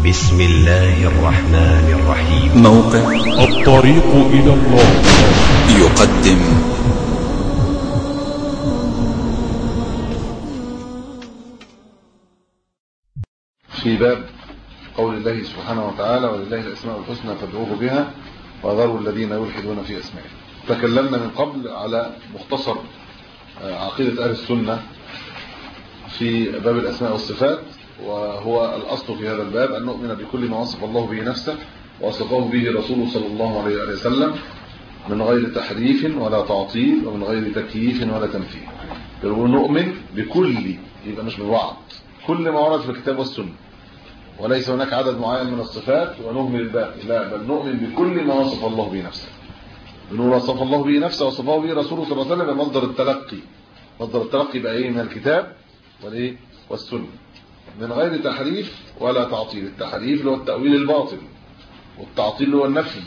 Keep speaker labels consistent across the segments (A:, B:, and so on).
A: بسم الله الرحمن الرحيم.
B: موقع
C: الطريق إلى الله
B: يقدم
D: في باب قول الله سبحانه وتعالى ولله الأسماء الحسنى فادعوه بها وذروا الذين يلحدون في أسمائه. تكلمنا من قبل على مختصر عقيدة أهل السنة في باب الأسماء والصفات، وهو الأصل في هذا الباب أن نؤمن بكل ما وصف الله به نفسه ووصفه به رسوله صلى الله عليه وسلم من غير تحريف ولا تعطيل ومن غير تكييف ولا تمثيل. نؤمن بكل، يبقى مش ببعض، كل ما ورد في الكتاب والسنة، وليس هناك عدد معين من الصفات ونهمل الباقي، لا، بل نؤمن بكل ما وصف الله به نفسه. بنقول وصف الله به نفسه وصفه به رسوله صلى الله عليه وسلم مصدر التلقي. مصدر التلقي بقى ايه؟ من الكتاب والايه والسنة، من غير تحريف ولا تعطيل. التحريف اللي هو التأويل الباطل، والتعطيل اللي هو النفي،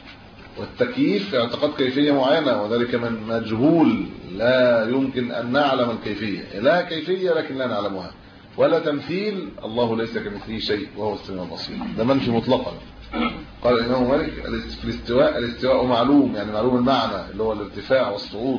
D: والتكييف اعتقاد كيفية معينة، وذلك من مجهول لا يمكن أن نعلم الكيفية، لا كيفية لكن لا نعلمها، ولا تمثيل، الله ليس كمثله شيء وهو السميع البصير، ده منفي مطلقا. قال الإمام مالك في الاستواء معلوم، يعني معلوم المعنى اللي هو الارتفاع والصعود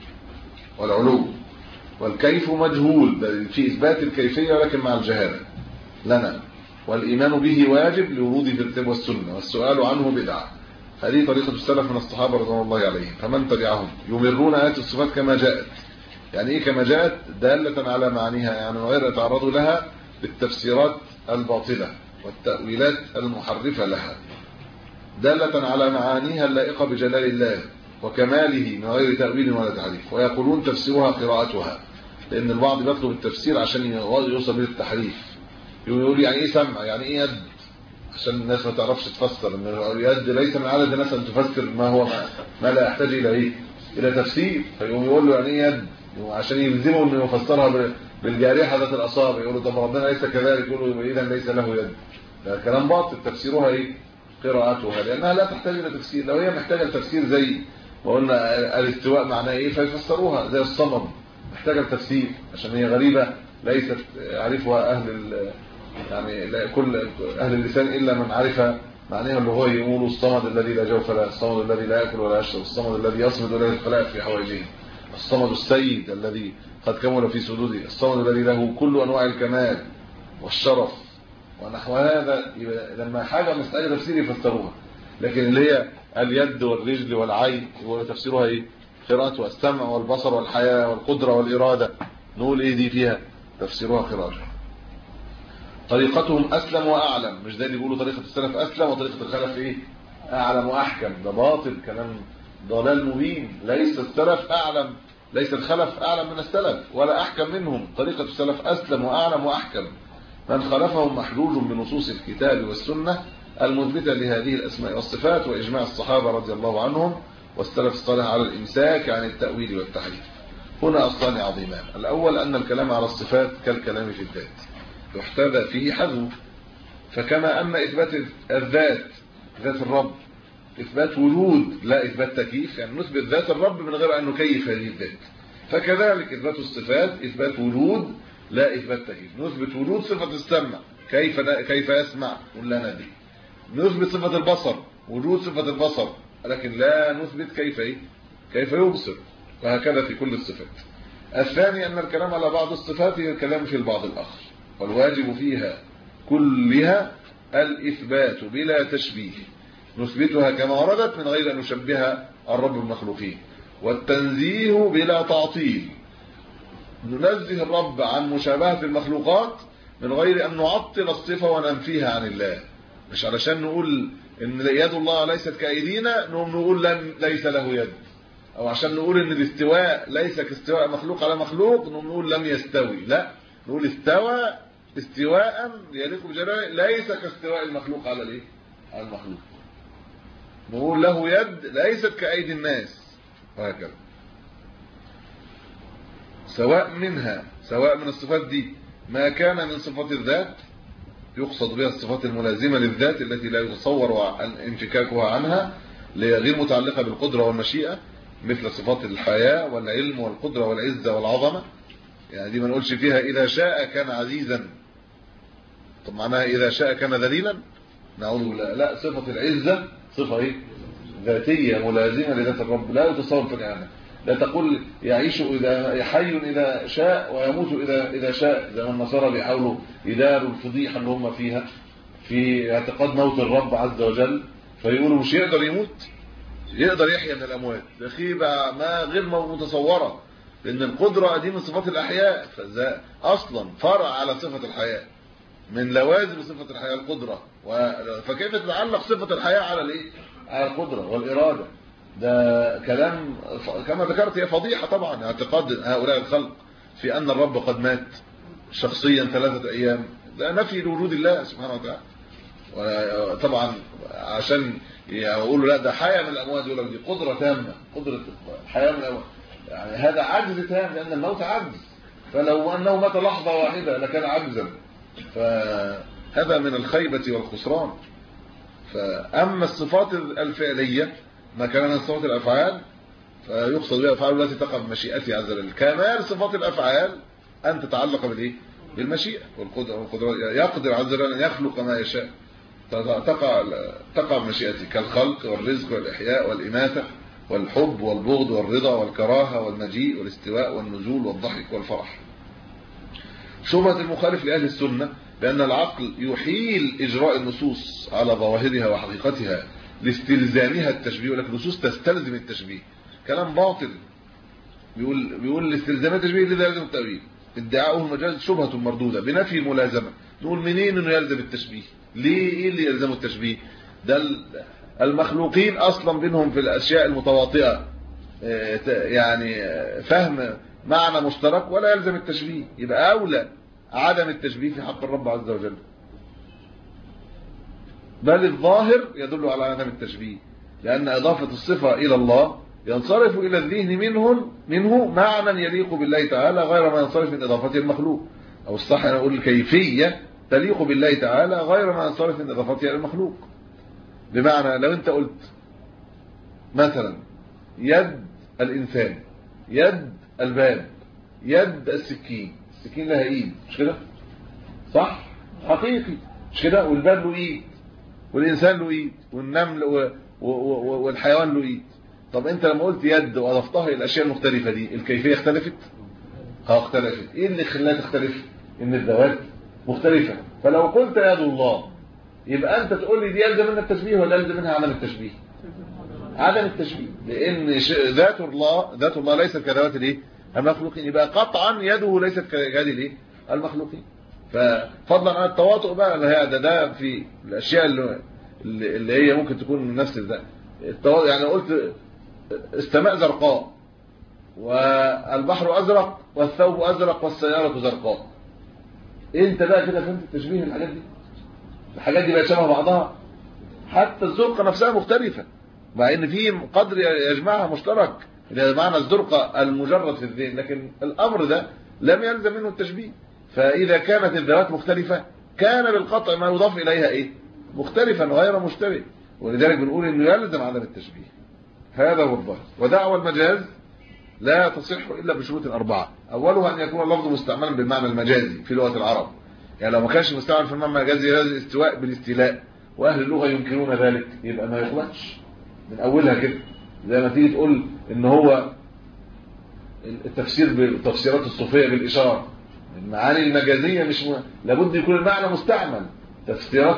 D: والعلو، والكيف مجهول في إثبات الكيفية ولكن مع الجهالة لنا، والإيمان به واجب لوروده في الكتاب والسنة، والسؤال عنه بدعة. هذه طريقة السلف من الصحابة رضوان الله عليهم، فمن تبعهم يمرون آيات الصفات كما جاءت. يعني ايه كما جاءت؟ دالة على معانيها، يعني غير يتعرضوا لها بالتفسيرات الباطلة والتأويلات المحرفة لها، دالة على معانيها اللائقة بجلال الله وكماله من غير تأويل ولا تحريف. ويقولون تفسيرها قراءتها، لأن البعض بيطلب التفسير عشان يوصل به التحريف. يقول يعني ايه سمع، يعني ايه يد، عشان الناس ما تعرفش تفسر ان اليد ليس من عدد الناس ان تفسر ما لا يحتاج الى ايه؟ الى تفسير. فيقوم يقول له يعني ايه يد، عشان يلزمه انه يفسرها بالجارحه ذات الاصابع. يقول له طب ربنا ليس كذلك، يقول له اذا ليس له يد. ده كلام باطل. تفسيرها ايه؟ قراءتها، لانها لا تحتاج الى تفسير. لو هي محتاجه التفسير زي ما قلنا الاستواء معناه ايه فيفسروها، زي الصمد محتاجه التفسير عشان هي غريبه ليست يعرفها يعني لا كل اهل اللسان الا من عرف معناها، اللي هو يقول الصمد الذي لا جوف له، الصمد الذي لا ياكل ولا يشرب، الصمد الذي يصمد ولا يتخلق في حوائجه، الصمد السيد الذي قد كمل في سدوده، الصمد الذي له كل انواع الكمال والشرف ونحو هذا. لما حاجه محتاجه تفسير يفسروها. لكن اللي هي اليد والرجل والعين هو تفسيرها ايه؟ قراءتها. السمع والبصر والحياه والقدره والاراده، نقول ايه دي فيها؟ تفسيرها قراءتها. طريقتهم اسلم واعلم، مش ده اللي بيقولوا طريقه السلف اسلم وطريقه الخلف ايه؟ اعلم واحكم. ده باطل، كلام ضلال مبين. ليس السلف اعلم، ليس الخلف اعلم من السلف ولا احكم منهم. طريقه السلف اسلم واعلم واحكم. من خالفهم محجوج بنصوص الكتاب والسنه المثبته لهذه الاسماء والصفات واجماع الصحابه رضي الله عنهم والسلف الصالح على الامساك عن التاويل والتحريف. هنا اصلان عظيمان. الاول ان الكلام على الصفات كالكلام في الذات، يحتذى فيه حذف. فكما أن إثبات الذات، ذات الرب، إثبات وجود لا إثبات تكييف، يعني نثبت ذات الرب من غير أن نكيف هذه الذات، فكذلك إثبات الصفات إثبات وجود لا إثبات تكييف. نثبت وجود صفة السمع، كيف يسمع ولا ندري. نثبت صفة البصر، وجود صفة البصر، لكن لا نثبت كيف يبصر، وهكذا في كل الصفات. الثاني أن الكلام على بعض الصفات هي الكلام في البعض الآخر، والواجب فيها كلها الإثبات بلا تشبيه، نثبتها كما وردت من غير أن نشبهها الرب بالمخلوقين، والتنزيه بلا تعطيل، ننزه الرب عن مشابهة المخلوقات من غير أن نعطل الصفة وننفيها عن الله. مش علشان نقول إن يد الله ليست كأيدينا نقول ليس له يد، أو عشان نقول إن الاستواء ليس كاستواء مخلوق على مخلوق نقول لم يستوي، لا، نقول استوى استواء يليق بجلاله ليس كاستواء المخلوق على الايه؟ على المخلوق. نقول له يد ليست كأيدي الناس، وهكذا. سواء من الصفات دي ما كان من صفات الذات يقصد بها الصفات الملازمه للذات التي لا يتصور انفكاكها عنها، غير متعلقه بالقدره والمشيئه، مثل صفات الحياه والعلم والقدره والعزه والعظمه. يعني دي ما نقولش فيها اذا شاء كان عزيزا طب معناها إذا شاء كان ذليلا؟ نقول لا، صفة العزة صفة إيه؟ ذاتية ملازمة لذات الرب، لا يتصور في الإعانة. لا تقول يعيش إذا حي إذا شاء ويموت إذا شاء، زي ما النصارى بيحاولوا يداروا الفضيحة اللي هم فيها في اعتقاد موت الرب عز وجل، فيقولوا مش يقدر يموت، يقدر يحيى من الأموات. أخي ما غير متصورة، لأن القدرة دي من صفات الأحياء، فإذا أصلا فرع على صفة الحياة، من لوازم صفة الحياة القدرة، فكيف تتعلق صفة الحياة على الإيه؟ على القدرة والإرادة؟ ده كلام كما ذكرت هي فضيحة طبعا، اعتقاد هؤلاء الخلق في أن الرب قد مات شخصيا 3 أيام، ده نفي لوجود الله سبحانه وتعالى. وطبعا عشان يقولوا لا ده حياة من الأموات، يقول لك دي قدرة تامة، قدرة حياة من الأموات، يعني هذا عجز تام، لأن الموت عجز، فلو أنه مات لحظة واحدة لكان عجزا، فهذا من الخيبة والخسران. فأما الصفات الفعلية ما كان من صفات الأفعال فيقصد بها الأفعال التي تقع بمشيئته عز وجل. كمال صفات الأفعال أن تتعلق بالإيه؟ بالمشيئة والقدرة، يقدر عز وجل أن يخلق ما يشاء، تقع بمشيئته، كالخلق والرزق والإحياء والإماتة والحب والبغض والرضا والكراهة والمجيء والاستواء والنزول والضحك والفرح. شبهة المخالف لأهل السنة بأن العقل يحيل إجراء النصوص على ظواهرها وحقيقتها لاستلزامها التشبيه، ولكن النصوص تستلزم التشبيه، كلام باطل. بيقول لاستلزام التشبيه لذا يلزم التأويل. ادعاؤه المجاز شبهة مردودة بنفي ملازمة. نقول منين انه يلزم التشبيه؟ ليه؟ ايه اللي يلزمه التشبيه؟ ده المخلوقين اصلا بينهم في الاشياء المتواطئة يعني فهم معنى مشترك ولا يلزم التشبيه، يبقى اولى عدم التشبيه في حق الرب عز وجل، بل الظاهر يدل على عدم التشبيه، لأن إضافة الصفة إلى الله ينصرف إلى الذهن منه معنى يليق بالله تعالى غير ما ينصرف من إضافته المخلوق، أو الصح أن أقول الكيفية تليق بالله تعالى غير ما ينصرف من إضافته المخلوق. بمعنى لو أنت قلت مثلا يد الإنسان، يد الباب، يد السكين لها إيد، مش كده؟ صح؟ حقيقي مش كده؟ والباب له إيد، والإنسان له إيد، والنمل والحيوان له إيد. طب أنت لما قلت يد وأضفتها إلى الأشياء المختلفة دي، الكيفية اختلفت؟ اختلفت. إيه اللي خلاها تختلف؟ إن الذوات مختلفة. فلو قلت يد الله يبقى أنت تقول لي دي يلزم منها التشبيه ولا يلزم منها عدم التشبيه؟ عدم التشبيه، لأن ذات الله ليست كذوات الإيه؟ المخلوقين، يبقى قطعا يده ليست كيد الإيه؟ المخلوقين. ففضلا عن التواطؤ بقى ده في الاشياء اللي هي ممكن تكون من نفس ده التواطؤ. يعني قلت السماء زرقاء والبحر ازرق والثوب ازرق والسياره زرقاء، انت بقى كده فهمت التشبيه؟ الحاجات دي بقت شبه بعضها، حتى الزرقه نفسها مختلفه مع ان في قدر يجمعها مشترك، ده معنى الزرقه المجرد في الذهن، لكن الامر ده لم يلزم منه التشبيه. فإذا كانت الذوات مختلفة كان بالقطع ما يضاف إليها إيه؟ مختلفا غير مشتبه، ولذلك بنقول إنه يلزم عدم التشبيه. هذا هو الظاهر. ودعوى المجاز لا تصح إلا بشروط 4. أولها أن يكون اللفظ مستعملا بالمعنى المجازي في لغة العرب، يعني لو ما كانش مستعمل في المعنى المجازي لازم الاستواء بالاستيلاء، وأهل اللغة ينكرون ذلك، يبقى ما يخلقش من أولها كده. زي ما تيجي تقول إن هو التفسير بالتفسيرات الصوفية بالإشارة، المعاني المجازية مش لابد يكون المعنى مستعمل. تفسيرات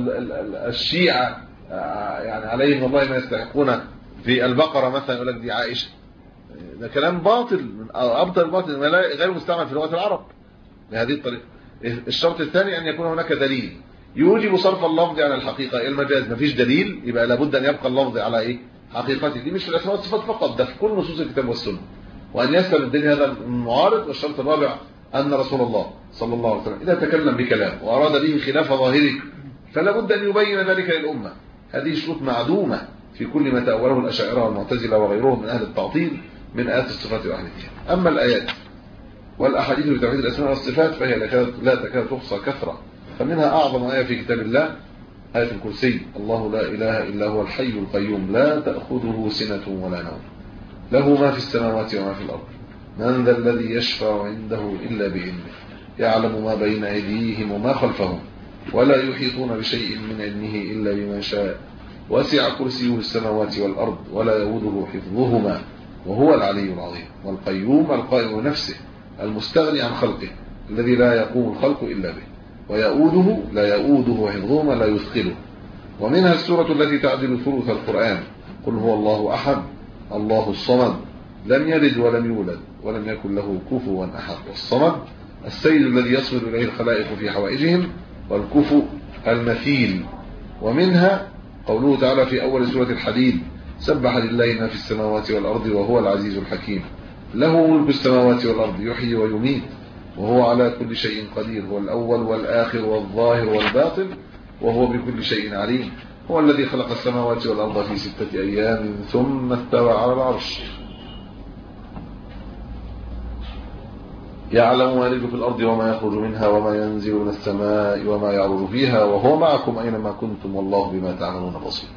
D: الشيعة يعني عليهم والله ما يستحقون في البقرة مثلا يقول لك دي عائشة، ده كلام باطل من أبطل الباطل، غير مستعمل في لغة العرب بهذه الطريقة. الشرط الثاني أن يكون هناك دليل يوجب صرف اللفظ عن الحقيقة. المجاز مفيش دليل، يبقى لابد أن يبقى اللفظ على إيه؟ حقيقته. دي مش في الأسماء والصفات فقط، ده في كل نصوص الكتاب والسنة. وأن يسلم الدين هذا المعارض. والشرط الرابع أن رسول الله صلى الله عليه وسلم إذا تكلم بكلام وأراد به خلاف ظاهره فلا بد أن يبين ذلك للأمة. هذه شروط معدومة في كل ما تأوله الأشاعرة والمعتزلة وغيرهم من أهل التعطيل من آيات الصفات وأهلها. أما الآيات والأحاديث بتوحيد الأسماء والصفات فهي لا تكاد تحصى كثرة، فمنها أعظم آية في كتاب الله آية الكرسي: الله لا إله إلا هو الحي القيوم لا تأخذه سنة ولا نوم له ما في السماوات وما في الأرض من ذا الذي يشفع عنده إلا بإذنه يعلم ما بين أيديهم وما خلفهم ولا يحيطون بشيء من علمه إلا بما شاء وسع كرسيه السماوات والأرض ولا يؤوده حفظهما وهو العلي العظيم. والقيوم القائم بنفسه المستغني عن خلقه الذي لا يقوم الخلق إلا به، ويؤوده لا يؤوده حفظهما لا يثقله. ومنها السورة التي تعدل ثلث القرآن: قل هو الله أحد الله الصمد لم يلد ولم يولد ولم يكن له كفوا أحد. والصمد السيد الذي يصل إليه الخلائق في حوائجهم، والكفو المثيل. ومنها قوله تعالى في أول سورة الحديد: سبح لله ما في السماوات والأرض وهو العزيز الحكيم، له ملك السماوات والأرض يحيي ويميت وهو على كل شيء قدير، هو الأول والآخر والظاهر والباطن وهو بكل شيء عليم، هو الذي خلق السماوات والأرض في 6 أيام ثم استوى على العرش، يعلم ما يلج في الأرض وما يخرج منها وما ينزل من السماء وما يعرج فيها وهو معكم أينما كنتم والله بما تعملون بصير.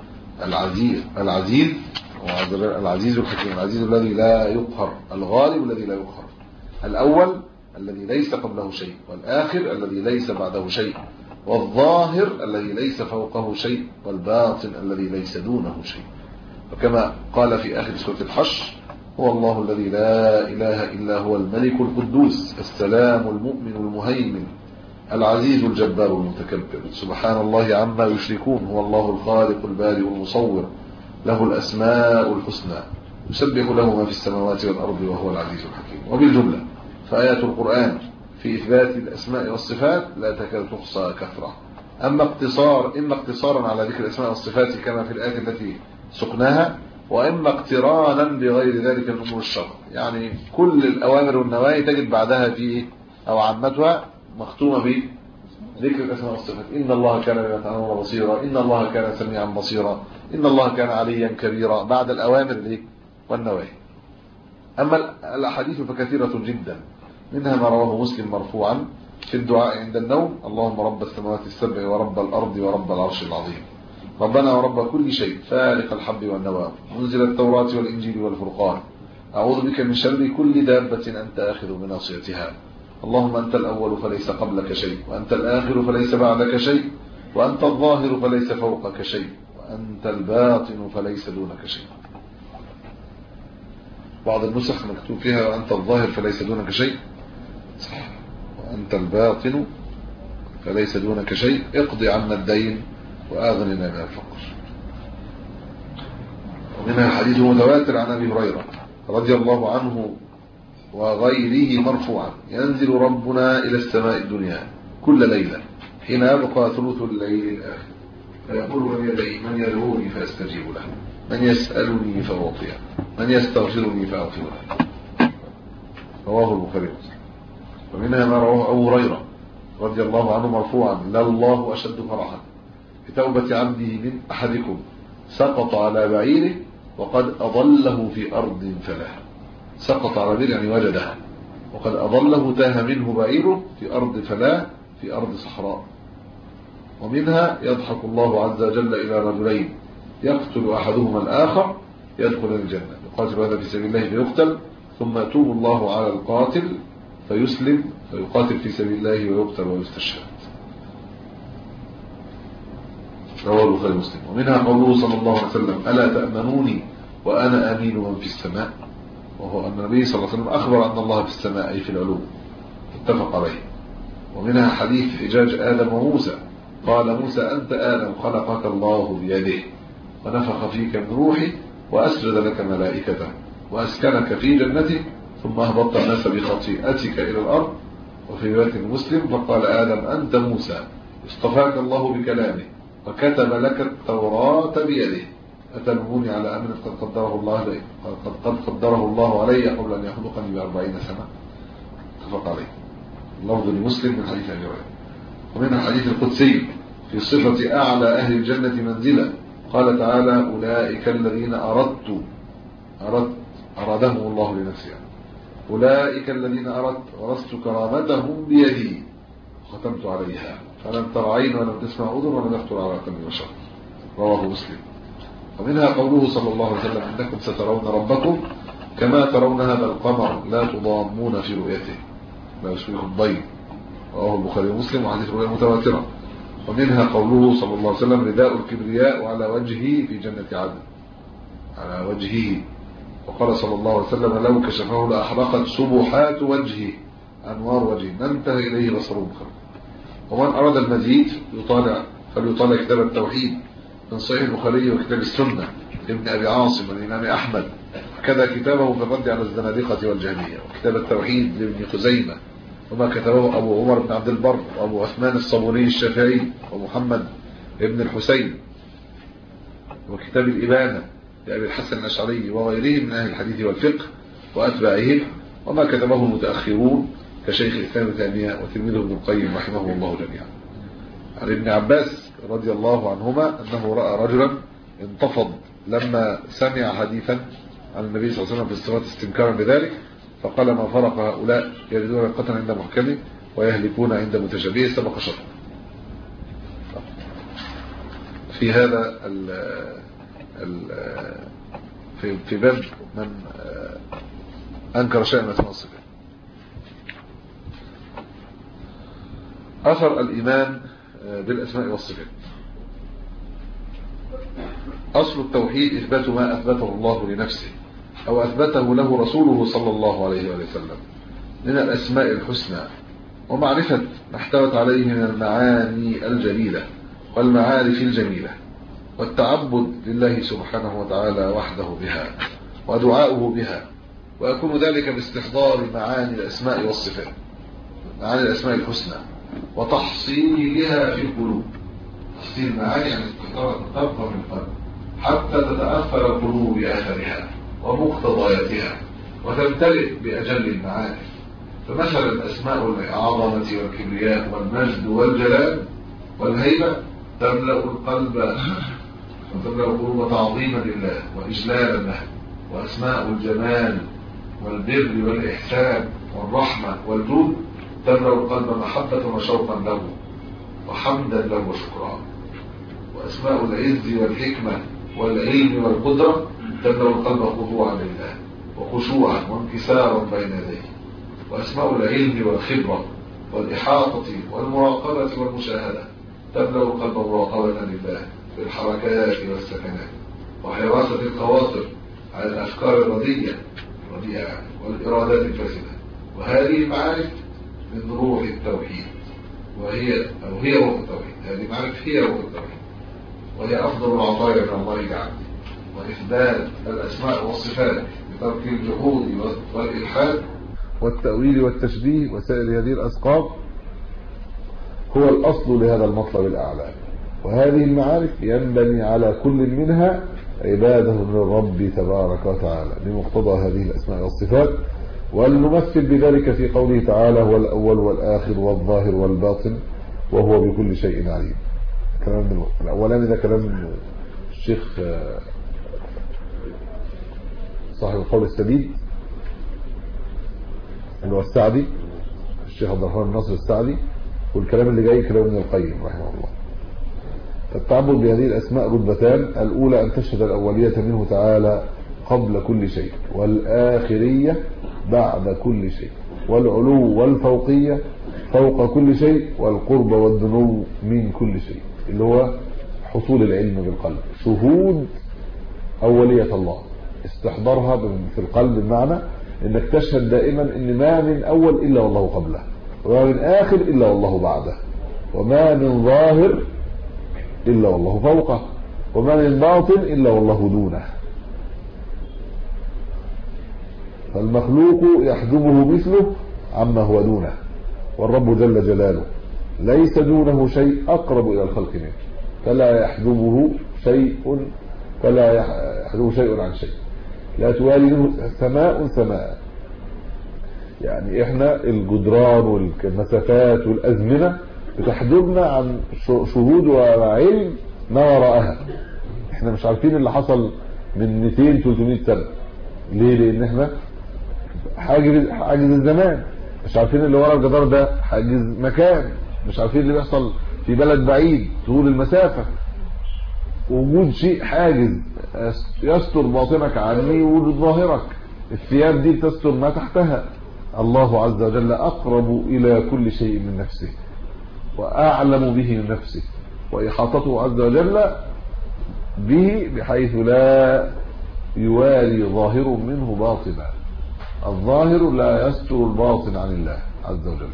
D: العزيز الحكيم، العزيز الذي لا يقهر، الغالب الذي لا يقهر، الأول الذي ليس قبله شيء، والآخر الذي ليس بعده شيء، والظاهر الذي ليس فوقه شيء، والباطن الذي ليس دونه شيء. وكما قال في آخر سورة الحشر: هو الله الذي لا إله إلا هو الملك القدوس السلام المؤمن المهيمن العزيز الجبار المتكبر سبحان الله عما يشركون، هو الله الخالق البارئ المصور له الأسماء الحسنى يسبح له ما في السماوات والأرض وهو العزيز الحكيم. وبالجملة فآيات القرآن في إثبات الأسماء والصفات لا تكاد تحصى كثرة، إما اقتصارا على ذكر الأسماء والصفات كما في الآية التي سقناها، وإما اقترانا بغير ذلك من أمور الشرع. يعني كل الأوامر والنواهي تجد بعدها في أو عامتها مختومة بذكر الأسماء والصفات: إن الله كان بما تعملون بصيرا، إن الله كان سميعا بصيرا، إن الله كان عليا كبيرا، بعد الأوامر والنواهي. أما الأحاديث فكثيرة جدا، منها ما رواه مسلم مرفوعا في الدعاء عند النوم: اللهم رب السماوات السبع ورب الأرض ورب العرش العظيم، ربنا ورب كل شيء فالق الحب والنوى منزل التوراة والإنجيل والفرقان، أعوذ بك من شر كل دابة أنت آخذ بناصيتها، اللهم أنت الأول فليس قبلك شيء، وأنت الآخر فليس بعدك شيء، وأنت الظاهر فليس فوقك شيء، وأنت الباطن فليس دونك شيء. بعض النسخ مكتوب فيها وأنت الظاهر فليس دونك شيء، صح، وأنت الباطن فليس دونك شيء، اقضي عنا الدين وآغننا من الفقر. ومنها حديث متواتر عن أبي هريرة رضي الله عنه وغيره مرفوعا: ينزل ربنا إلى السماء الدنيا كل ليلة حين يبقى ثلث الليل الآخر، فيقول من يدعوني فأستجيب له، من يسألني فأعطيه، من يستغفرني فأغفر له. رواه البخاري. ومنها ما رواه أبو هريرة رضي الله عنه مرفوعا: لله أشد فرحا بتوبة عبده من أحدكم سقط على بعيره وقد أضله في أرض فلاح. سقط على بعيره يعني وجدها، وقد أضله تاه منه بعيره في أرض فلاح، في أرض صحراء. ومنها يضحك الله عز وجل إلى رجلين يقتل أحدهما الآخر يدخل الجنة، يقاتل هذا في سبيل الله فيقتل، ثم يتوب الله على القاتل فيسلم فيقاتل في سبيل الله ويقتل ويستشهد. رواه البخاري ومسلم. ومنها قوله صلى الله عليه وسلم: ألا تأمنوني وأنا أمين من في السماء، وهو أن النبي صلى الله عليه وسلم أخبر أن الله في السماء أي في العلو، اتفق عليه. ومنها حديث حجاج آدم وموسى: قال موسى: أنت آدم خلقك الله بيده ونفخ فيك من روحي وأسجد لك ملائكته وأسكنك في جنته ثم أهبطت الناس بخطيئتك إلى الأرض. وفي رواية مسلم: فقال آدم: أنت موسى اصطفاك الله بكلامه وكتب لك التوراة بيده، أتلوموني على أمر قد قدره الله علي قبل أن يخلقني ب40 سنة. اتفق عليه. اللفظ لمسلم من حديث أبي هريرة. ومن الحديث القدسي في صفة أعلى أهل الجنة منزلا، قال تعالى: أولئك الذين أرادهم الله لنفسه، أولئك الذين أردت ورثت كرامتهم بيدي وختمت عليها فلم تر عين ولم تسمع أذن ولم يخطر على قلب بشر. رواه مسلم. ومنها قوله صلى الله عليه وسلم: إنكم سترون ربكم كما ترون هذا القمر لا تضامون في رؤيته لا يشبه الضيم. رواه البخاري ومسلم. وحديث رؤيا متواترة. ومنها قوله صلى الله عليه وسلم رداء الكبرياء على وجهه في جنة عدن، على وجهه. وقال صلى الله عليه وسلم لو كشفه لأحرقت سبحات وجهه أنوار وجهه ما انتهى إليه بصره بخير. ومن أراد المزيد فليطالع كتاب التوحيد من صحيح البخاري وكتاب السنة ابن أبي عاصم والإمام أحمد، وكذا كتابه في الرد على الزنادقة والجهمية، وكتاب التوحيد لابن خزيمة، وما كتبه أبو عمر بن عبد البر وأبو عثمان الصابوني الشافعي ومحمد ابن الحسين، وكتاب الإبانة لأبي الحسن الأشعري وغيرهم من أهل الحديث والفقه وأتباعهم، وما كتبه المتأخرون كشيخ الإسلام ابن تيمية وتلميذه ابن القيم رحمه الله جميعا. عن ابن عباس رضي الله عنهما أنه رأى رجلا انتفض لما سمع حديثا عن النبي صلى الله عليه وسلم في الصفات استنكارا بذلك، فقال ما فرق هؤلاء يردون القتل عند محكمه ويهلكون عند متشابهه سبق شر. في هذا في باب من أنكر شيئا من أسماء الصفات. أثر الإيمان بالأسماء والصفات. أصل التوحيد إثبات ما أثبته الله لنفسه أو أثبته له رسوله صلى الله عليه وسلم من الأسماء الحسنى، ومعرفة ما احتوت عليه من المعاني الجليلة والمعارف الجميلة، والتعبد لله سبحانه وتعالى وحده بها ودعاؤه بها، ويكون ذلك باستحضار معاني الأسماء والصفات، معاني الأسماء الحسنى، وتحصيلها في القلوب. تحصيل معاني يعني تبقى في القلب حتى تتأثر القلوب بأثرها ومقتضياتها وتمتلئ بأجل المعاني. فمثلا أسماء العظمة والكبرياء والمجد والجلال والهيبة تملأ القلب وتملأ القلوب تعظيما لله وإجلالا له. وأسماء الجمال والبر والإحسان والرحمة والجود تملأ القلب محبة وشوقا له وحمدا له وشكرا. وأسماء العز والحكمة والعلم والقدرة تملأ القلب خضوعا لله وخشوعا وانكسارا بين يديه. وأسماء العلم والخبرة والإحاطة والمراقبة والمشاهدة تملأ القلب مراقبة لله في الحركات والسكنات وحراسة الخواطر على الأفكار الرديئة والإرادات الفاسدة. وهذه المعارف من روح التوحيد، هي روح التوحيد. هذه المعارف هي روح التوحيد، وهي أفضل العطايا من الله تعالى. وإثبات الأسماء والصفات بترك الجحود والإلحاد والتأويل والتشبيه وسائر هذه الأسقاط هو الأصل لهذا المطلب الأعلى. وهذه المعارف ينبني على كل منها عباده للرب تبارك وتعالى بمقتضى هذه الأسماء والصفات. ولنمثل بذلك في قوله تعالى هو الأول والآخر والظاهر والباطن وهو بكل شيء عليم. كلام الأولاني ده كلام الشيخ صاحب القول السديد اللي هو السعدي، الشيخ عبد الرحمن الناصر السعدي، والكلام اللي جاي كلام ابن القيم رحمه الله. التعبد بهذه الأسماء رتبتان: الأولى أن تشهد الأولية منه تعالى قبل كل شيء، والآخرية بعد كل شيء، والعلو والفوقية فوق كل شيء، والقرب والدنو من كل شيء، اللي هو حصول العلم بالقلب، شهود أولية الله، استحضارها في القلب، بمعنى انك تشهد دائما ان ما من أول إلا والله قبله، وما من آخر إلا والله بعده، وما من ظاهر إلا والله فوقه، وما من باطن إلا والله دونه. فالمخلوق يحجبه مثله عما هو دونه، والرب جل جلاله ليس دونه شيء أقرب إلى الخلق منه، فلا يحجبه شيء عن شيء، لا توالي سماء سماء. يعني احنا الجدران والمسافات والأزمنة بتحجبنا عن شهود وعلم ما وراءها. احنا مش عارفين اللي حصل من 200-300 سنة. ليه؟ لان احنا حاجز الزمان، مش عارفين اللي ورا الجدار ده حاجز مكان، مش عارفين اللي بيحصل في بلد بعيد طول المسافة. وجود شيء حاجز يستر باطنك عني وجود ظاهرك، الثياب دي تستر ما تحتها. الله عز وجل أقرب إلى كل شيء من نفسه،
E: وأعلم به من نفسه، وإحاطته عز وجل به بحيث لا يواري ظاهر منه باطنا. الظاهر لا يستر الباطن عن الله عز وجل،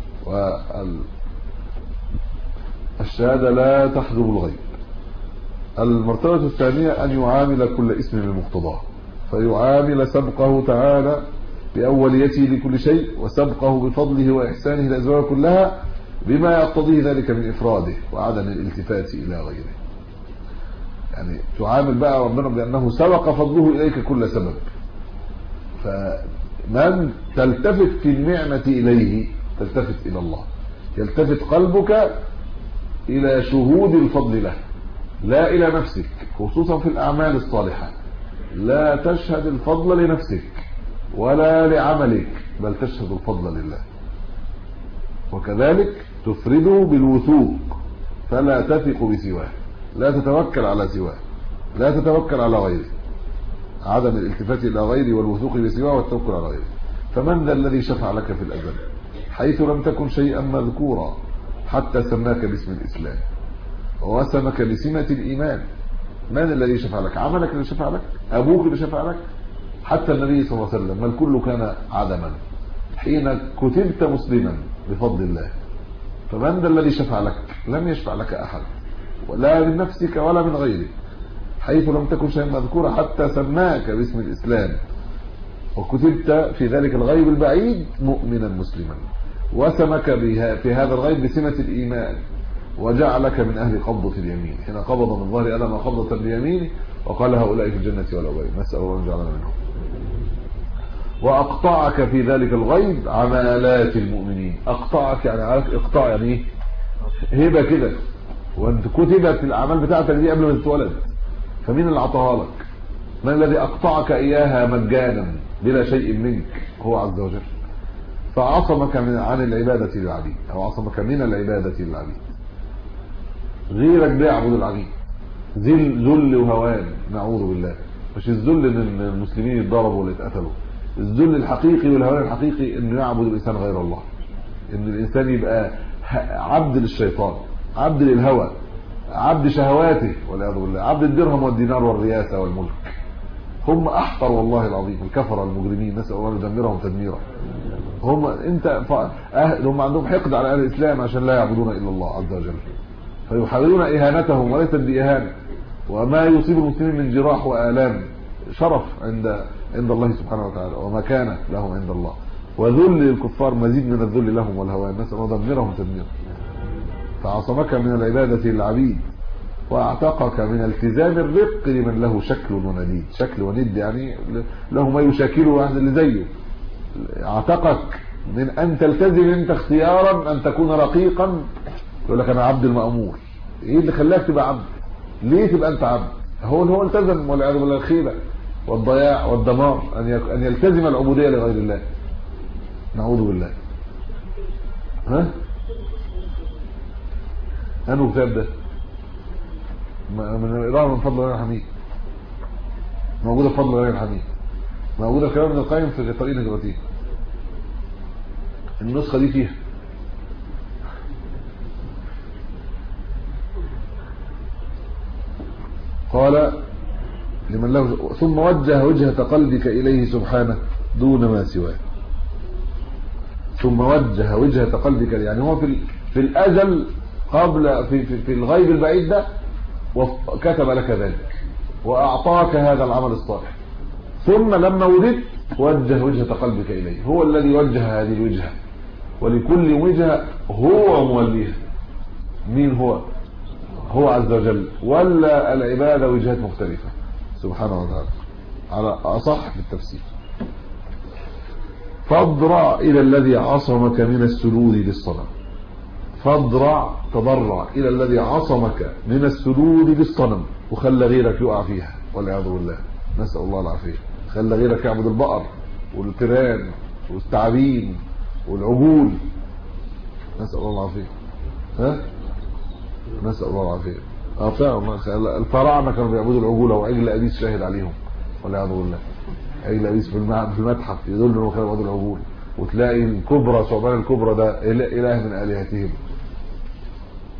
E: والشهادة لا تحجب الغيب. المرتبة الثانية أن يعامل كل اسم بمقتضاه، فيعامل سبقه تعالى بأوليته لكل شيء، وسبقه بفضله وإحسانه لأزواجه كلها بما يقتضيه ذلك من إفراده وعدم الالتفات إلى غيره. يعني تعامل بقى ربنا بأنه سبق فضله إليك كل سبب، فمن تلتفت في النعمة إليه تلتفت إلى الله، يلتفت قلبك إلى شهود الفضل له لا إلى نفسك، خصوصا في الأعمال الصالحة. لا تشهد الفضل لنفسك ولا لعملك، بل تشهد الفضل لله. وكذلك تفرده بالوثوق، فلا تثق بسواه، لا تتوكل على سواه، لا تتوكل على غيره. عدم الالتفات إلى غيره والوثوق بسواه والتوكل على غيره. فمن ذا الذي شفع لك في الأزل حيث لم تكن شيئا مذكورا حتى سماك باسم الإسلام ووسمك بسمة الإيمان؟ من الذي شفع لك؟ عملك اللي شفع لك؟ أبوك اللي شفع لك؟ حتى النبي صلى الله عليه وسلم ما الكل كان عدما حين كتبت مسلما بفضل الله. فمن ذا الذي شفع لك؟ لم يشفع لك أحد، ولا من نفسك ولا من غيرك، حيث لم تكن شيئا مذكورا حتى سماك باسم الإسلام وكتبت في ذلك الغيب البعيد مؤمنا مسلما، وسمك في هذا الغيب بسمة الإيمان، وجعلك من أهل قبضة اليمين حين قبض من ظهر ألم قبضة اليمين وقال هؤلاء في الجنة والأولين، نسأل الله أن يجعلنا منهم. وأقطعك في ذلك الغيب عمالات المؤمنين. أقطعك يعني عارف إقطاع يعني إيه؟ هبة كده، وأنت كتبت الأعمال بتاعتك دي قبل ما تتولد، فمين اللي عطاها لك؟ من الذي أقطعك إياها مجانا بلا شيء منك؟ هو عز وجل. فعصمك عن العبادة للعبيد، أو عصمك من العبادة للعبيد. غيرك بيعبد العبيد، ذل وهوان، نعوذ بالله. مش الذل ان المسلمين يتضربوا ولا يتقتلوا، الذل الحقيقي والهوان الحقيقي انه يعبد الانسان غير الله، ان الانسان يبقى عبد للشيطان، عبد للهوى، عبد شهواته والعياذ بالله، عبد الدرهم والدينار والرياسه والملك. هم احقر والله العظيم الكفره المجرمين، نسال الله يدمرهم تدميرا. هم هم عندهم حقد على اهل الاسلام عشان لا يعبدون الا الله عز وجل، فيحاولون اهانتهم وليست باهانه. وما يصيب المسلمين من جراح والام شرف عند الله سبحانه وتعالى، وما كان لهم عند الله. وذل للكفار مزيد من الذل لهم والهوان، نسال الله يدمرهم تدميرا. فعصمك من العباده للعبيد، واعتقك من التزام الرق لمن له شكل ونديد. شكل وند يعني له ما يشاكله عند اللي زيه. اعتقك من ان تلتزم انت اختيارا ان تكون رقيقا. يقول لك انا عبد المأمور. ايه اللي خلاك تبقى عبد؟ ليه تبقى انت عبد؟ هو التزم والعياذ بالله الخيبه والضياع والدمار ان يلتزم العبوديه لغير الله، نعوذ بالله. ها انه كتاب ده من الإرادة من فضل الله الحميد، موجودة فضل الله الحميد، موجودة كلام ابن القيم في طريق نجرتين، النسخة دي فيها. قال لمن له ثم وجه وجهة قلبك إليه سبحانه دون ما سواه. ثم وجه وجهة قلبك، يعني هو في الأزل قبل في الغيب البعيد ده وكتب لك ذلك وأعطاك هذا العمل الصالح، ثم لما ولدت وجه وجهة قلبك إليه. هو الذي وجه هذه الوجهة، ولكل وجهة هو موليها. مين هو؟ هو عز وجل. ولا العبادة وجهات مختلفة سبحانه وتعالى على أصح في التفسير. فاضرع إلى الذي عصمك من السجود للصلاة. تضرع إلى الذي عصمك من السجود للصنم، وخلى غيرك يقع فيها والعياذ بالله، نسأل الله العافية. خلى غيرك يعبد البقر والتيران والثعابين والعجول، نسأل الله العافية. ها نسأل الله العافية. فعلا الفراعنة كانوا بيعبدوا العجولة، وعجل أبيس شاهد عليهم والعياذ بالله. عجل أبيس في المتحف يدل انه كانوا بيعبدوا العجول. وتلاقي الكبرى ثعبان الكبرى ده إله من آلهتهم،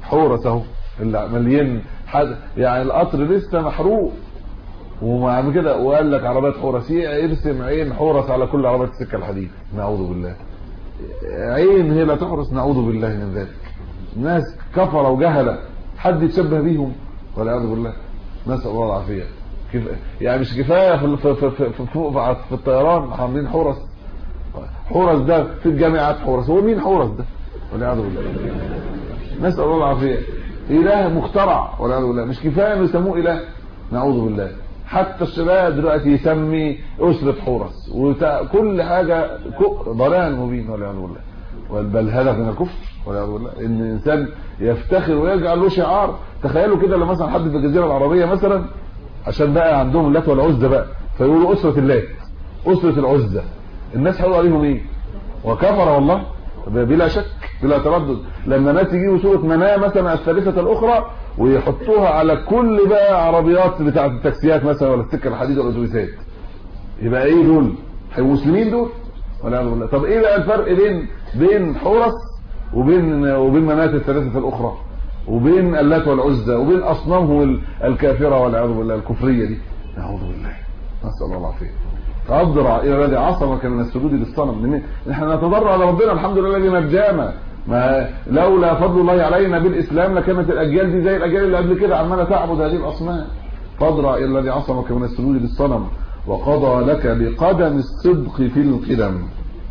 E: حورس اهو اللي مليان يعني القطر لسه محروق ومع كده وقال لك عربيات حورس، ارسم عين حورس على كل عربيات السكه الحديد، نعوذ بالله. عين هي لا تحرس، نعوذ بالله من ذلك. ناس كفر وجهله حد يتشبه بيهم والعياذ بالله، نسال الله العافيه. يعني مش كفايه في الطيران عاملين حورس ده في الجامعات حورس، هو مين حورس ده والعياذ بالله؟ نسال الله العافيه. اله مخترع والعياذ بالله، مش كفايه انه يسموه اله، نعوذ بالله. حتى الشباب دلوقتي يسمي اسره حورس وكل حاجه ضلال مبين والعياذ بالله. بل هدف من الكفر والعياذ بالله ان الانسان يفتخر ويجعل له شعار. تخيلوا كده لما مثلا حد في الجزيره العربيه مثلا عشان بقى عندهم اللات والعزى بقى فيقولوا اسره اللات اسره العزى، الناس هيقولوا عليهم ايه؟ وكفر والله بلا شك بلا تردد. لما ناس يجيبوا صوره مناه مثلا الثالثه الاخرى ويحطوها على كل بقى عربيات بتاعه التاكسيات مثلا ولا السكه الحديد ولا الاتوبيسات، يبقى ايه دول؟ هيبقوا مسلمين دول ولا بالله؟ طب ايه بقى الفرق بين حورس وبين مناه الثلاثه الاخرى وبين اللات والعزى وبين اصنامهم الكافره والعياذ بالله الكفريه دي؟ نعوذ بالله، نسال الله العافيه. فاضرع الى الذي عصمك من السجود للصنم. احنا نتضرع على ربنا، الحمد لله الذي نجانا. ما لولا فضل الله علينا بالاسلام لكانت الاجيال دي زي الاجيال اللي قبل كده عماله تعبد هذه الاصنام. فاضرع الى الذي عصمك من السجود للصنم وقضى لك بقدم الصدق في القدم.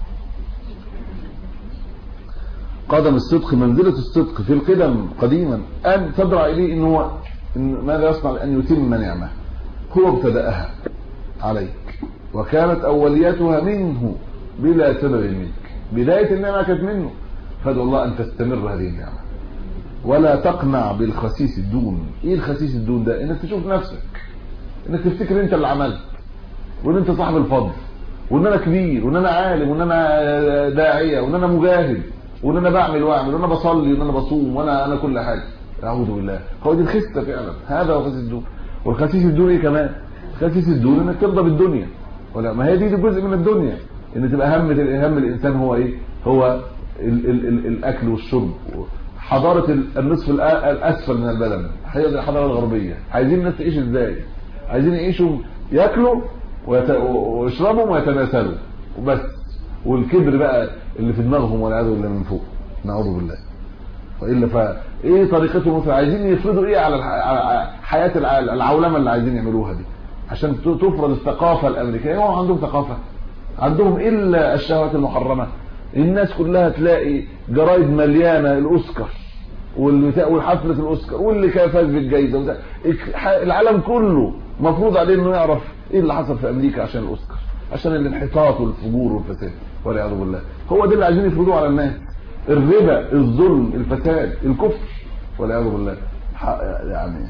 E: قدم الصدق منزله الصدق في القدم قديما، ان تضرع اليه انه ماذا يصنع؟ ان يتم نعمه هو ابتداها عليك وكانت اولياتها منه بلا سبب منك. بدايه النعمه كانت منه، فادعو الله ان تستمر هذه النعمه ولا تقنع بالخسيس الدون. ايه الخسيس الدون ده؟ انك تشوف نفسك، انك تفتكر انت اللي عملت وان انت صاحب الفضل وان انا كبير وان انا عالم وان انا داعيه وان انا مجاهد وان انا بعمل واعمل وان انا بصلي وان انا بصوم وانا كل حاجه. اعوذ بالله. هو دي الخسه فعلا، هذا هو خسيس الدون. والخسيس الدون ايه كمان؟ خسيس الدون انك ترضى بالدنيا، ولا ما هي دي جزء من الدنيا، ان تبقى هم الانسان هو ايه؟ هو الاكل والشرب. حضاره النصف الاسفل من البلد هي الحضاره الغربيه. عايزين الناس تعيش ازاي؟ عايزين يعيشوا ياكلوا ويشربوا ويتناسلوا وبس، والكبر بقى اللي في دماغهم والعياذ بالله من فوق، نعوذ بالله. والا فايه طريقتهم؟ مثلا عايزين يفرضوا ايه على حياه العولمه اللي عايزين يعملوها دي عشان تفرض الثقافه الامريكيه. هم عندهم ثقافه؟ عندهم الا الشهوات المحرمه. الناس كلها تلاقي جرايد مليانه الاوسكار والحفله الاوسكار واللي كان فاز بالجائزه. العالم كله مفروض عليه انه يعرف ايه اللي حصل في امريكا عشان الاوسكار، عشان الانحطاط والفجور والفساد والعياذ بالله. هو ده اللي عايزين يفرضوه على الناس، الربا، الظلم، الفساد، الكفر والعياذ بالله. يعني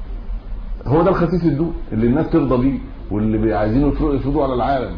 E: هو ده الخسيس الدون اللي الناس ترضى بيه واللي عايزين يفرضوه على العالم.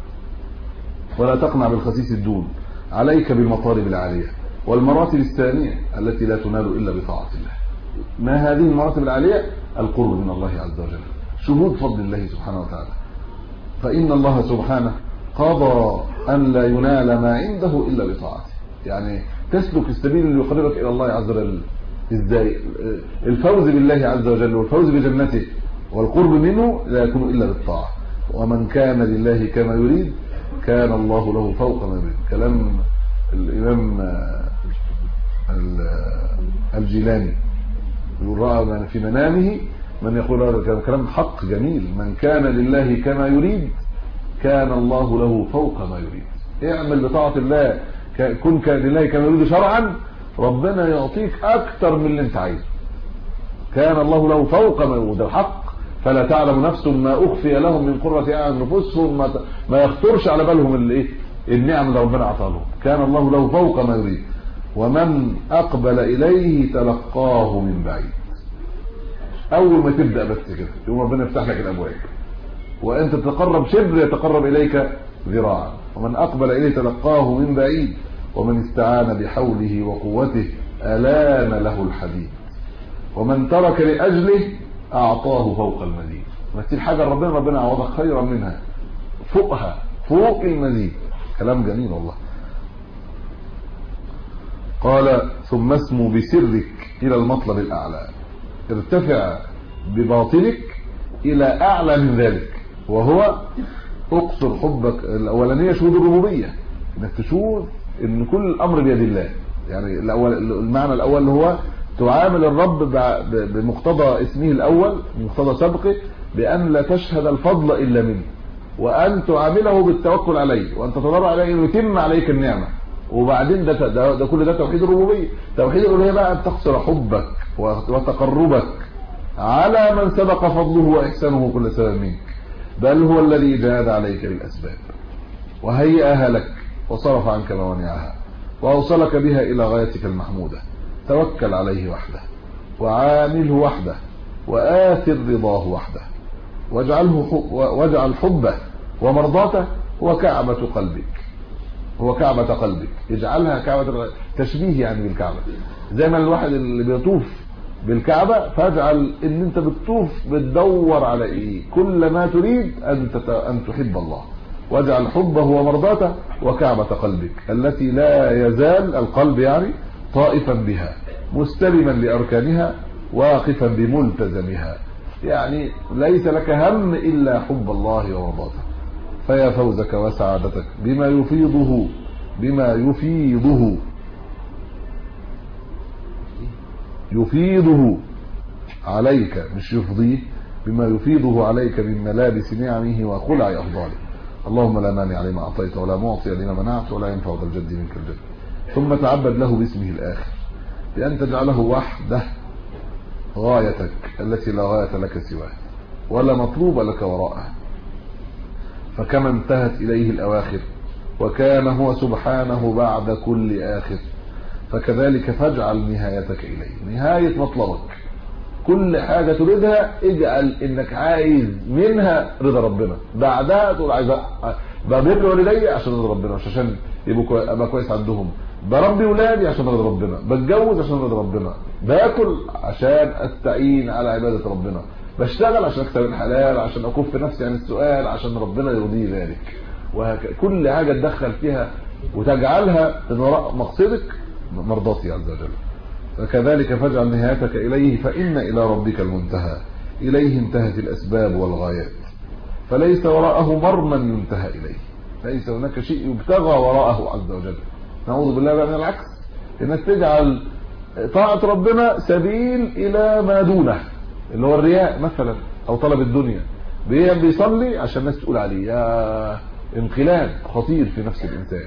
E: ولا تقنع بالخسيس الدون، عليك بالمطالب العاليه والمراتب الثانيه التي لا تنال الا بطاعه الله. ما هذه المراتب العاليه؟ القرب من الله عز وجل، شهود فضل الله سبحانه وتعالى. فإن الله سبحانه قضى أن لا ينال ما عنده إلا بطاعته. يعني تسلك السبيل اللي يقربك إلى الله عز وجل. إزاي؟ الفوز بالله عز وجل والفوز بجنته والقرب منه لا يكون إلا بالطاعة. ومن كان لله كما يريد كان الله له فوق ما يريد. كلام الإمام الجيلاني يقول رأى في منامه من يقول هذا كلام حق جميل. من كان لله كما يريد كان الله له فوق ما يريد. اعمل بطاعة الله، كن لله كما يريد شرعا، ربنا يعطيك اكتر من اللي انت عايزه. كان الله له فوق ما يريد، الحق. فلا تعلم نفس ما اخفي لهم من قرة اعين نفوسهم ما يخطرش على بالهم النعم اللي ربنا اعطاها لهم. كان الله له فوق ما يريد. ومن اقبل اليه تلقاه من بعيد. اول ما تبدا بس كده يقوم ربنا يفتح لك الابواب، وانت تتقرب شبر يتقرب اليك ذراعا. ومن اقبل اليه تلقاه من بعيد ومن استعان بحوله وقوته الان له الحديد. ومن ترك لاجله اعطاه فوق المزيد. ما تسيب حاجه ربنا يعوضك خيرا منها، فوقها، فوق المزيد. كلام جميل والله. قال ثم اسمو بسرك إلى المطلب الأعلى، ارتفع بباطنك إلى أعلى من ذلك، وهو اقصر حبك. الأولانية شهود الربوبية، انك تشوف ان كل الأمر بيد الله. يعني المعنى الأول هو تعامل الرب بمقتضى اسمه الأول، بمقتضى سبقه، بأن لا تشهد الفضل إلا منه، وأن تعامله بالتوكل عليه، وأن تتضرع عليه أن يتم عليك النعمة. وبعدين ده كل ده توحيد الربوبية. توحيد الألوهية بقى أن تقصر حبك وتقربك على من سبق فضله وإحسانه كل سبب منك، بل هو الذي جاد عليك بالأسباب وهيئها لك وصرف عنك موانعها وأوصلك بها إلى غايتك المحمودة. توكل عليه وحده، وعامله وحده، وآثر رضاه وحده، واجعل حبه ومرضاته هو كعبة قلبك، هو كعبة قلبك. اجعلها كعبة، تشبيه يعني بالكعبة، زي ما الواحد اللي بيطوف بالكعبة، فاجعل ان انت بتطوف بتدور على ايه؟ كل ما تريد ان تحب الله، واجعل حبه ومرضاته وكعبة قلبك التي لا يزال القلب يعني طائفا بها، مستلما لأركانها، واقفا بملتزمها. يعني ليس لك هم إلا حب الله ومرضاته. فيا فوزك وسعادتك بما يفيضه عليك، مش يفضيه، بما يفيضه عليك من ملابس نعمه وخلع أفضاله. اللهم لا مانع لما أعطيت ولا معطي لما منعت ولا ينفع ذا الجد منك الجد. ثم تعبد له باسمه الآخر بأن تجعله وحده غايتك التي لا غاية لك سواه ولا مطلوب لك وراءه. فكما انتهت إليه الأواخر وكان هو سبحانه بعد كل آخر، فكذلك فاجعل نهايتك إليه، نهاية مطلبك، كل حاجة تريدها اجعل انك عايز منها رضا ربنا، بعدها تقول عايز ببر والدي عشان رضا ربنا، مش عشان ابقى كويس عندهم، بربي ولادي عشان رضا ربنا، بتجوز عشان رضا ربنا، باكل عشان استعين على عبادة ربنا، بشتغل عشان اكسب الحلال، عشان اكف نفسي عن السؤال، عشان ربنا يرضي ذلك. وكل حاجة تدخل فيها وتجعلها من وراء مقصدك مرضاتي عز وجل. فكذلك فاجعل نهايتك إليه، فإن إلى ربك المنتهى، إليه انتهت الأسباب والغايات، فليس وراءه مرمى ينتهى إليه، ليس هناك شيء يبتغى وراءه عز وجل. نعوذ بالله بقى من العكس، إنك تجعل طاعة ربنا سبيل إلى ما دونه، اللي هو الرياء مثلا أو طلب الدنيا. بيصلي عشان الناس تقول عليه، يا انقلاب خطير في نفس الإنسان.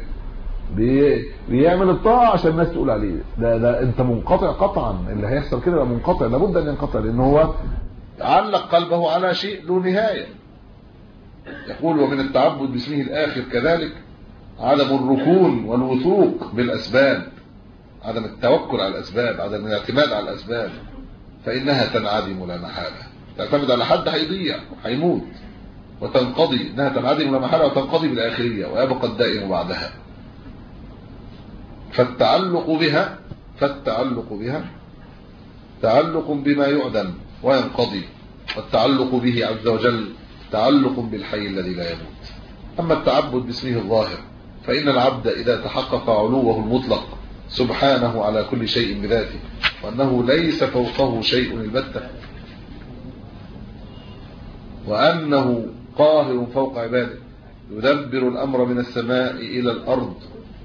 E: بيعمل الطاعه عشان الناس تقول عليه، ده انت منقطع قطعا. اللي هيحصل كده يبقى منقطع، لابد ان ينقطع، لان هو علق قلبه على شيء له نهايه. يقول ومن التعبد باسمه الاخر كذلك عدم الركون والوثوق بالاسباب، عدم التوكل على الاسباب، عدم الاعتماد على الاسباب، فانها تنعدم لا محاله. تعتمد على حد هيضيع وهيموت، وتنقضي، انها تنعدم لا محاله وتنقضي بالاخريه، ويبقى الدائم بعدها. فالتعلق بها تعلق بما يعدم وينقضي، والتعلق به عز وجل تعلق بالحي الذي لا يموت. أما التعبد باسمه الظاهر فإن العبد إذا تحقق علوه المطلق سبحانه على كل شيء بذاته، وأنه ليس فوقه شيء البتة، وأنه قاهر فوق عباده يدبر الأمر من السماء إلى الأرض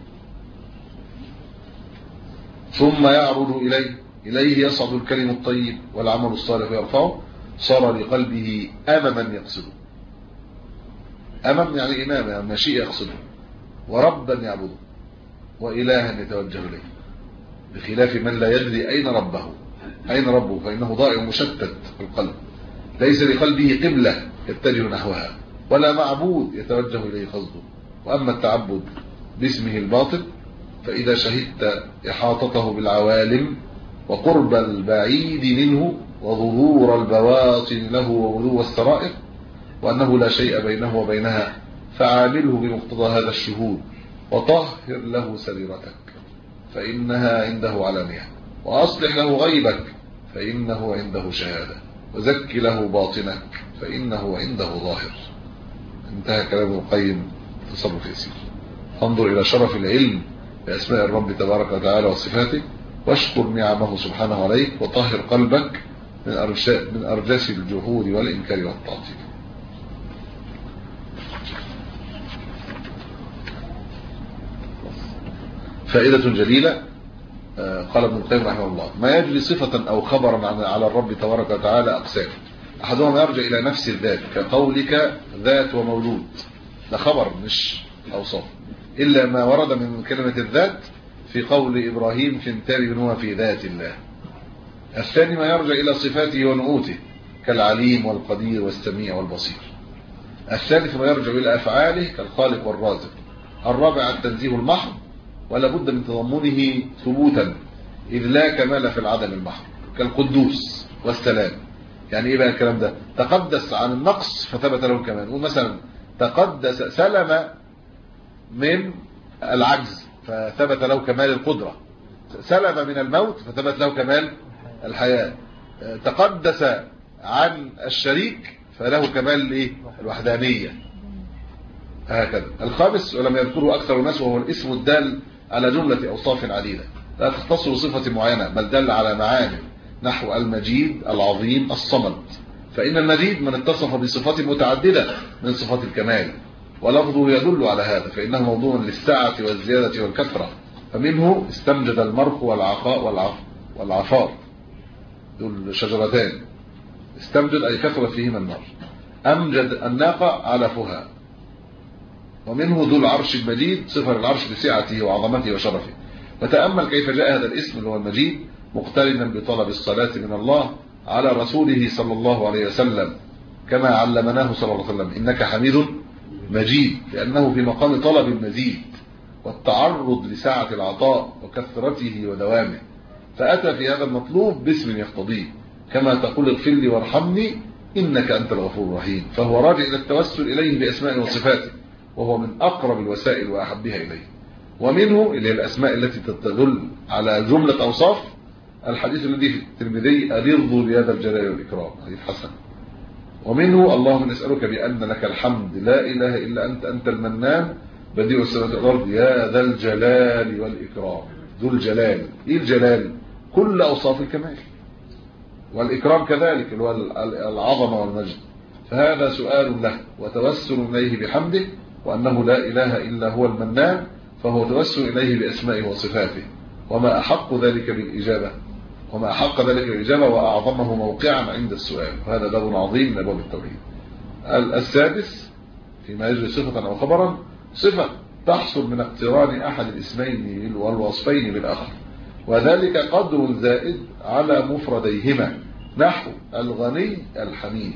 E: ثم يعرض إليه يصعد الكلم الطيب والعمل الصالح يرفعه، صار لقلبه أمما يقصده. أمم يعني إمام، يعني مشيء يقصده، وربا يعبده، وإلها يتوجه إليه، بخلاف من لا يدري أين ربه، فإنه ضائع مشتت القلب، ليس لقلبه قبلة يتجه نحوها ولا معبود يتوجه إليه قصده. وأما التعبد باسمه الباطن فإذا شهدت إحاطته بالعوالم وقرب البعيد منه وظهور البواطن له وغلو السرائر، وأنه لا شيء بينه وبينها، فعامله بمقتضى هذا الشهود، وطهر له سريرتك فإنها عنده علانية، وأصلح له غيبك فإنه عنده شهادة، وزك له باطنك فإنه عنده ظاهر. انتهى كلام القيم. تصرف يسير. انظر إلى شرف العلم
D: بأسماء الرب تبارك وتعالى وصفاته، واشكر نعمه سبحانه عليك، وطهر قلبك من أرجاس الجحود والإنكار والتعطيل. فائدة جليلة. قال ابن القيم رحمه الله: ما يجري صفة أو خبرا على الرب تبارك وتعالى أقسام، أحدهما يرجع إلى نفس الذات كقولك ذات وموجود، ده خبر مش أوصاف، إلا ما ورد من كلمة الذات في قول إبراهيم فانتبه هو في ذات الله. الثاني ما يرجع إلى صفاته ونعوته كالعليم والقدير والسميع والبصير. الثالث ما يرجع إلى أفعاله كالخالق والرازق. الرابع التنزيه المحض، ولا بد من تضمنه ثبوتا، إذ لا كمال في العدم المحض، كالقدوس والسلام. يعني إيه بقى الكلام ده؟ تقدس عن النقص فثبت له كمال. ومثلا تقدس سلم من العجز فثبت له كمال القدرة، سلم من الموت فثبت له كمال الحياة، تقدس عن الشريك فله كمال الوحدانية، هكذا. الخامس ولم يذكره أكثر الناس، وهو الاسم الدال على جملة أوصاف عديدة لا تختص بصفة معينة، بل دل على معاني، نحو المجيد العظيم الصمد. فإن المجيد من اتصف بصفات متعددة من صفات الكمال، ولفظه يدل على هذا، فإنه موضوع للسعة والزيادة والكثرة. فمنه استمجد المرخ والعقاء والعفار، دول شجرتان، استمجد أي كثر فيهما النار، أمجد الناقة علفها. ومنه ذو العرش المجيد، صفر العرش لسعته وعظمته وشرفه. وتأمل كيف جاء هذا الاسم اللي هو المجيد مقترنا بطلب الصلاة من الله على رسوله صلى الله عليه وسلم، كما علمناه صلى الله عليه وسلم: إنك حميد مجيد، لأنه في مقام طلب المزيد والتعرض لسعة العطاء وكثرته ودوامه، فأتى في هذا المطلوب باسم يقتضيه، كما تقول اغفر لي وارحمني إنك أنت الغفور الرحيم. فهو راجع إلى التوسل إليه بأسماء وصفاته، وهو من أقرب الوسائل وأحبها إليه. ومنه اللي هي الأسماء التي تدل على جملة أوصاف، الحديث الذي في الترمذي: أرضوا بهذا الجلال والإكرام، حديث حسن. ومنه: اللهم نسألك بأن لك الحمد لا إله إلا أنت المنان بديع السماوات والأرض يا ذا الجلال والإكرام. ذو الجلال، إيه الجلال؟ كل أوصاف الكمال، والإكرام كذلك اللي هو العظمة والمجد. فهذا سؤال له وتوسل إليه بحمده، وأنه لا إله إلا هو المنان، فهو توسل إليه بأسمائه وصفاته. وما أحق ذلك بالإجابة وأعظمه موقعا عند السؤال. وهذا باب عظيم من أبواب التوحيد. السادس فيما يجري صفة أو خبرا، صفة تحصل من اقتران أحد الاسمين والوصفين بالآخر، وذلك قدر زائد على مفرديهما، نحو الغني الحميد،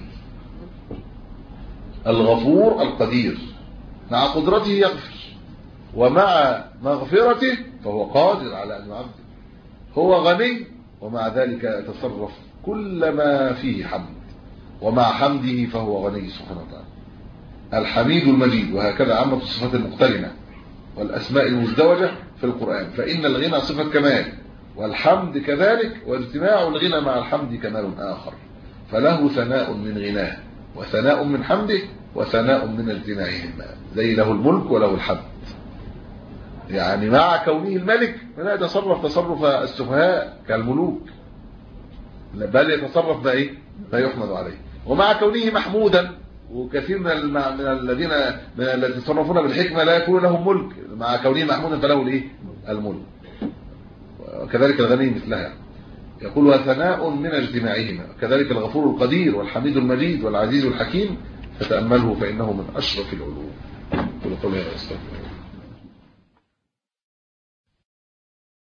D: الغفور القدير. مع قدرته يغفر، ومع مغفرته فهو قادر على أن يعبد. هو غني ومع ذلك يتصرف كل ما فيه حمد، ومع حمده فهو غني سبحانه وتعالى. الحميد المجيد، وهكذا عامة الصفات المقترنة والأسماء المزدوجة في القرآن. فإن الغنى صفة كمال، والحمد كذلك، واجتماع الغنى مع الحمد كمال آخر، فله ثناء من غناه وثناء من حمده وثناء من اجتماعهما، زي له الملك وله الحمد. يعني مع كونه الملك لا يتصرف تصرف السفهاء كالملوك، بل يتصرف ما يحمد عليه. ومع كونه محمودا، وكثير من الذين يتصرفون بالحكمة لا يكون لهم ملك، مع كونه محمودا فله الملك. وكذلك الغني مثلها. يقول وثناء من اجتماعهما. كذلك الغفور القدير والحميد المجيد والعزيز الحكيم، فتأمله فإنه من أشرف العلوم. قل قولي يا أستاذ.